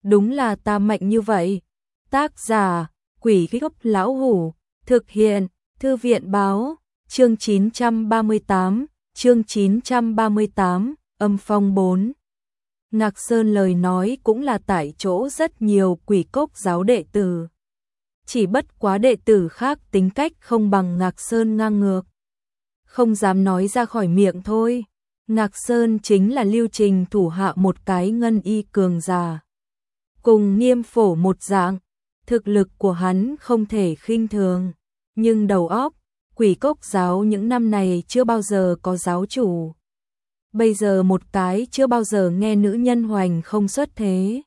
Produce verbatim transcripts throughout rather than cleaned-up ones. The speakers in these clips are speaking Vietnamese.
đúng là ta mạnh như vậy. Tác giả, Quỷ Gốc Lão Hủ, thực hiện, Thư viện báo, chương chín trăm ba mươi tám, chương chín trăm ba mươi tám, âm phong bốn. Ngạc Sơn lời nói cũng là tại chỗ rất nhiều Quỷ Cốc giáo đệ tử. Chỉ bất quá đệ tử khác tính cách không bằng Ngạc Sơn ngang ngược. Không dám nói ra khỏi miệng thôi. Ngạc Sơn chính là Lưu Trình thủ hạ một cái ngân y cường giả. Cùng Nghiêm Phổ một dạng, thực lực của hắn không thể khinh thường. Nhưng đầu óc, Quỷ Cốc giáo những năm này chưa bao giờ có giáo chủ. Bây giờ một cái chưa bao giờ nghe nữ nhân hoành không xuất thế.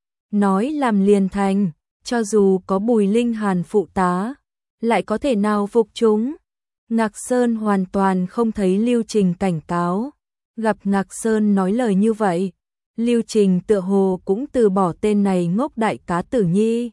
Nói làm liền thành, cho dù có Bùi Linh Hàn phụ tá, lại có thể nào phục chúng. Ngạc Sơn hoàn toàn không thấy Lưu Trình cảnh cáo. Gặp Ngạc Sơn nói lời như vậy, Lưu Trình tựa hồ cũng từ bỏ tên này ngốc đại cá tử nhi.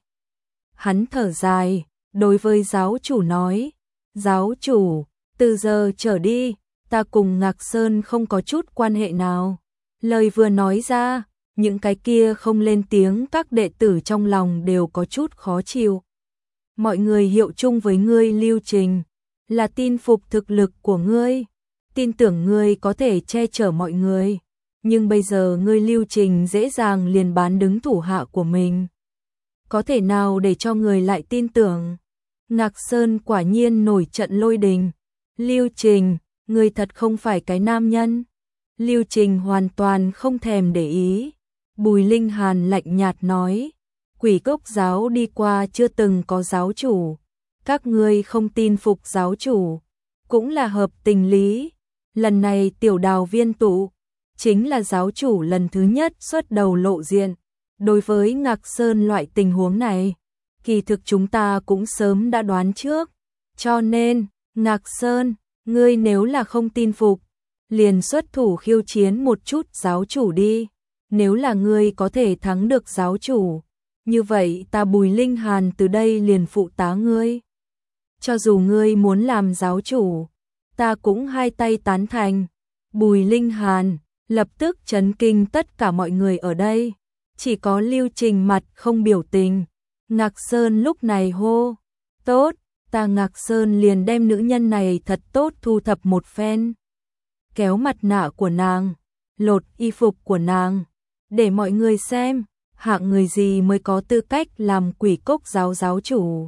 Hắn thở dài, đối với giáo chủ nói, giáo chủ, từ giờ trở đi, ta cùng Ngạc Sơn không có chút quan hệ nào. Lời vừa nói ra, những cái kia không lên tiếng các đệ tử trong lòng đều có chút khó chịu. Mọi người hiệu chung với ngươi Lưu Trình, là tin phục thực lực của ngươi, tin tưởng ngươi có thể che chở mọi người, nhưng bây giờ ngươi Lưu Trình dễ dàng liền bán đứng thủ hạ của mình. Có thể nào để cho người lại tin tưởng? Ngạc Sơn quả nhiên nổi trận lôi đình. Lưu Trình, ngươi thật không phải cái nam nhân. Lưu Trình hoàn toàn không thèm để ý. Bùi Linh Hàn lạnh nhạt nói, Quỷ Cốc giáo đi qua chưa từng có giáo chủ. Các ngươi không tin phục giáo chủ, cũng là hợp tình lý. Lần này tiểu đào viên tụ, chính là giáo chủ lần thứ nhất xuất đầu lộ diện. Đối với Ngạc Sơn loại tình huống này, kỳ thực chúng ta cũng sớm đã đoán trước. Cho nên, Ngạc Sơn, ngươi nếu là không tin phục, liền xuất thủ khiêu chiến một chút giáo chủ đi. Nếu là ngươi có thể thắng được giáo chủ, như vậy ta Bùi Linh Hàn từ đây liền phụ tá ngươi. Cho dù ngươi muốn làm giáo chủ, ta cũng hai tay tán thành. Bùi Linh Hàn lập tức chấn kinh tất cả mọi người ở đây. Chỉ có Lưu Trình mặt không biểu tình. Ngạc Sơn lúc này hô, tốt, ta Ngạc Sơn liền đem nữ nhân này thật tốt thu thập một phen. Kéo mặt nạ của nàng, lột y phục của nàng, để mọi người xem, hạng người gì mới có tư cách làm Quỷ Cốc giáo giáo chủ.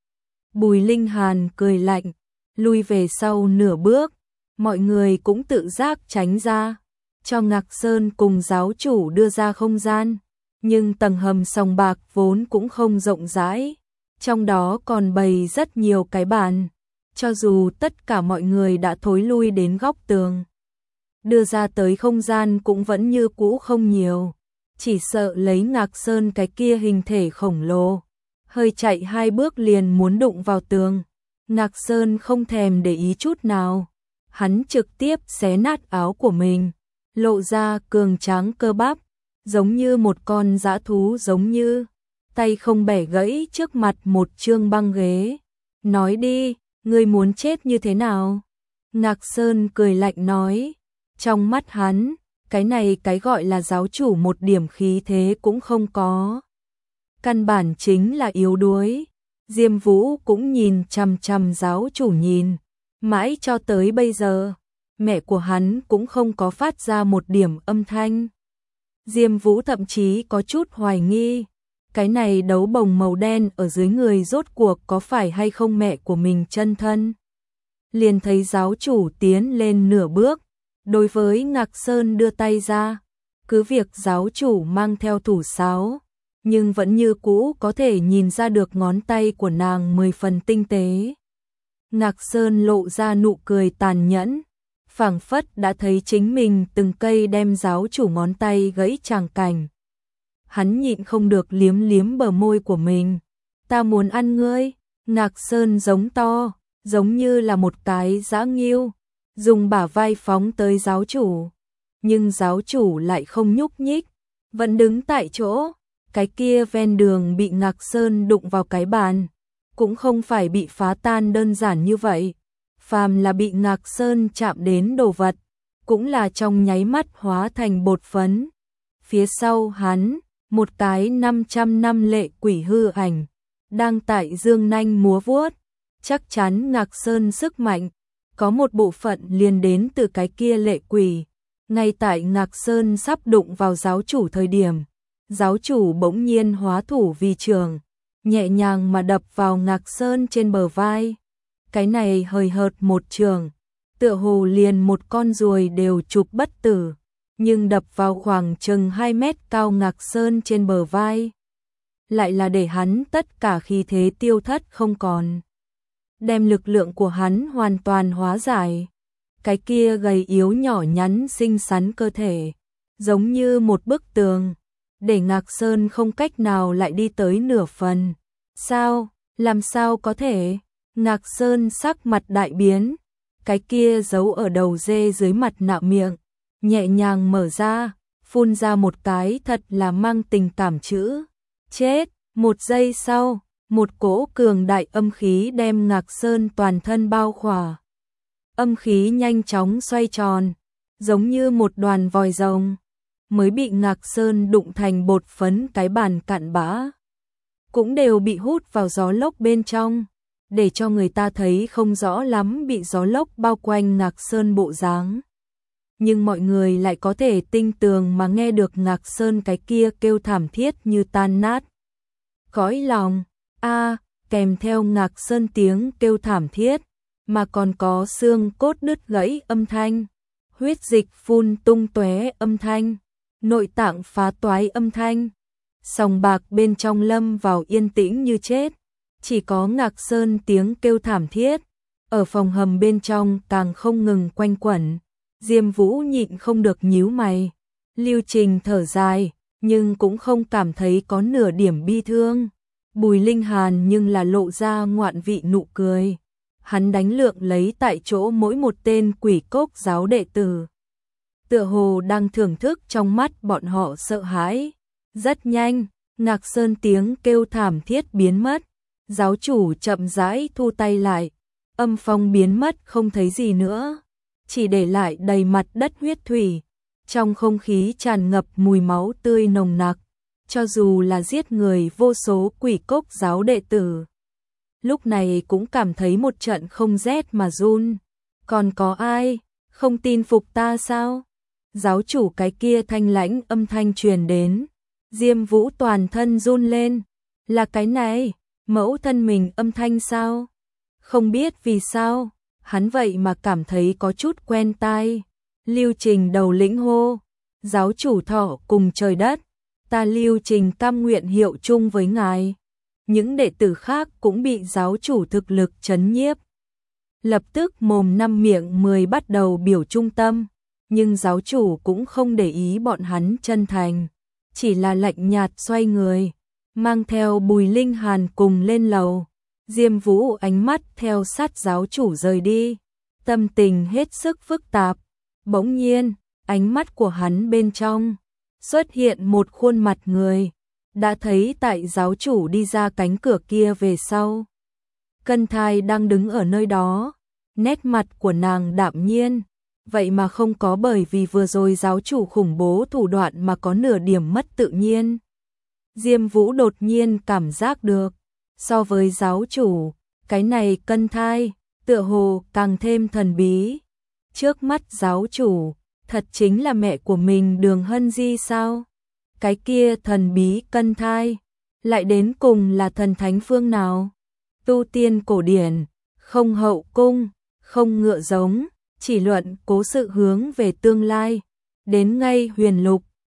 Bùi Linh Hàn cười lạnh, lui về sau nửa bước, mọi người cũng tự giác tránh ra, cho Ngạc Sơn cùng giáo chủ đưa ra không gian. Nhưng tầng hầm sòng bạc vốn cũng không rộng rãi, trong đó còn bày rất nhiều cái bàn, cho dù tất cả mọi người đã thối lui đến góc tường. Đưa ra tới không gian cũng vẫn như cũ không nhiều, chỉ sợ lấy Ngạc Sơn cái kia hình thể khổng lồ, hơi chạy hai bước liền muốn đụng vào tường. Ngạc Sơn không thèm để ý chút nào, hắn trực tiếp xé nát áo của mình, lộ ra cường tráng cơ bắp, giống như một con dã thú, giống như tay không bẻ gãy trước mặt một trương băng ghế. Nói đi, ngươi muốn chết như thế nào? Ngạc Sơn cười lạnh nói, trong mắt hắn, cái này cái gọi là giáo chủ một điểm khí thế cũng không có. Căn bản chính là yếu đuối. Diêm Vũ cũng nhìn chằm chằm giáo chủ nhìn, mãi cho tới bây giờ, mẹ của hắn cũng không có phát ra một điểm âm thanh. Diêm Vũ thậm chí có chút hoài nghi, cái này đấu bồng màu đen ở dưới người rốt cuộc có phải hay không mẹ của mình chân thân. Liền thấy giáo chủ tiến lên nửa bước, đối với Ngạc Sơn đưa tay ra, cứ việc giáo chủ mang theo thủ sáo, nhưng vẫn như cũ có thể nhìn ra được ngón tay của nàng mười phần tinh tế. Ngạc Sơn lộ ra nụ cười tàn nhẫn, phảng phất đã thấy chính mình từng cây đem giáo chủ ngón tay gãy tràng cảnh. Hắn nhịn không được liếm liếm bờ môi của mình. Ta muốn ăn ngươi. Ngạc Sơn giống to, giống như là một cái dã nghiêu, dùng bả vai phóng tới giáo chủ. Nhưng giáo chủ lại không nhúc nhích, vẫn đứng tại chỗ. Cái kia ven đường bị Ngạc Sơn đụng vào cái bàn, cũng không phải bị phá tan đơn giản như vậy. Phàm là bị Ngạc Sơn chạm đến đồ vật, cũng là trong nháy mắt hóa thành bột phấn. Phía sau hắn, một cái năm trăm năm lệ quỷ hư ảnh, đang tại dương nanh múa vuốt, chắc chắn Ngạc Sơn sức mạnh, có một bộ phận liền đến từ cái kia lệ quỷ. Ngay tại Ngạc Sơn sắp đụng vào giáo chủ thời điểm, giáo chủ bỗng nhiên hóa thủ vì trường, nhẹ nhàng mà đập vào Ngạc Sơn trên bờ vai. Cái này hời hợt một trường, tựa hồ liền một con ruồi đều chụp bất tử, nhưng đập vào khoảng chừng hai mét cao Ngạc Sơn trên bờ vai, lại là để hắn tất cả khí thế tiêu thất không còn, đem lực lượng của hắn hoàn toàn hóa giải. Cái kia gầy yếu nhỏ nhắn xinh xắn cơ thể, giống như một bức tường, để Ngạc Sơn không cách nào lại đi tới nửa phần. Sao? Làm sao có thể? Ngạc Sơn sắc mặt đại biến, cái kia giấu ở đầu dê dưới mặt nạ miệng, nhẹ nhàng mở ra, phun ra một cái thật là mang tình cảm chữ chết. Một giây sau, một cỗ cường đại âm khí đem Ngạc Sơn toàn thân bao khỏa. Âm khí nhanh chóng xoay tròn, giống như một đoàn vòi rồng, mới bị Ngạc Sơn đụng thành bột phấn cái bàn cặn bã, cũng đều bị hút vào gió lốc bên trong, để cho người ta thấy không rõ lắm bị gió lốc bao quanh Ngạc Sơn bộ dáng. Nhưng mọi người lại có thể tinh tường mà nghe được Ngạc Sơn cái kia kêu thảm thiết như tan nát cõi lòng. A, kèm theo Ngạc Sơn tiếng kêu thảm thiết, mà còn có xương cốt đứt gãy âm thanh, huyết dịch phun tung tóe âm thanh, nội tạng phá toái âm thanh. Sòng bạc bên trong lâm vào yên tĩnh như chết, chỉ có Ngạc Sơn tiếng kêu thảm thiết, ở phòng hầm bên trong càng không ngừng quanh quẩn. Diêm Vũ nhịn không được nhíu mày, Lưu Trình thở dài, nhưng cũng không cảm thấy có nửa điểm bi thương. Bùi Linh Hàn nhưng là lộ ra ngoạn vị nụ cười. Hắn đánh lượng lấy tại chỗ mỗi một tên quỷ cốc giáo đệ tử, tựa hồ đang thưởng thức trong mắt bọn họ sợ hãi. Rất nhanh, Ngạc Sơn tiếng kêu thảm thiết biến mất, giáo chủ chậm rãi thu tay lại, âm phong biến mất không thấy gì nữa, chỉ để lại đầy mặt đất huyết thủy, trong không khí tràn ngập mùi máu tươi nồng nặc, cho dù là giết người vô số quỷ cốc giáo đệ tử, lúc này cũng cảm thấy một trận không rét mà run. Còn có ai không tin phục ta sao? Giáo chủ cái kia thanh lãnh âm thanh truyền đến. Diêm Vũ toàn thân run lên. Là cái này, mẫu thân mình âm thanh sao? Không biết vì sao, hắn vậy mà cảm thấy có chút quen tai. Lưu Trình đầu lĩnh hô, giáo chủ thọ cùng trời đất, ta Lưu Trình cam nguyện hiệu chung với ngài. Những đệ tử khác cũng bị giáo chủ thực lực chấn nhiếp. Lập tức mồm năm miệng mười bắt đầu biểu trung tâm, nhưng giáo chủ cũng không để ý bọn hắn chân thành, chỉ là lạnh nhạt xoay người, mang theo Bùi Linh Hàn cùng lên lầu. Diêm Vũ ánh mắt theo sát giáo chủ rời đi, tâm tình hết sức phức tạp. Bỗng nhiên, ánh mắt của hắn bên trong xuất hiện một khuôn mặt người. Đã thấy tại giáo chủ đi ra cánh cửa kia về sau, Cân Thai đang đứng ở nơi đó, nét mặt của nàng đạm nhiên, vậy mà không có bởi vì vừa rồi giáo chủ khủng bố thủ đoạn mà có nửa điểm mất tự nhiên. Diêm Vũ đột nhiên cảm giác được, so với giáo chủ, cái này Cân Thai, tựa hồ càng thêm thần bí. Trước mắt giáo chủ, thật chính là mẹ của mình Đường Hân Di sao? Cái kia thần bí Cân Thai, lại đến cùng là thần thánh phương nào? Tu tiên cổ điển, không hậu cung, không ngựa giống, chỉ luận cố sự hướng về tương lai, đến ngay huyền lục,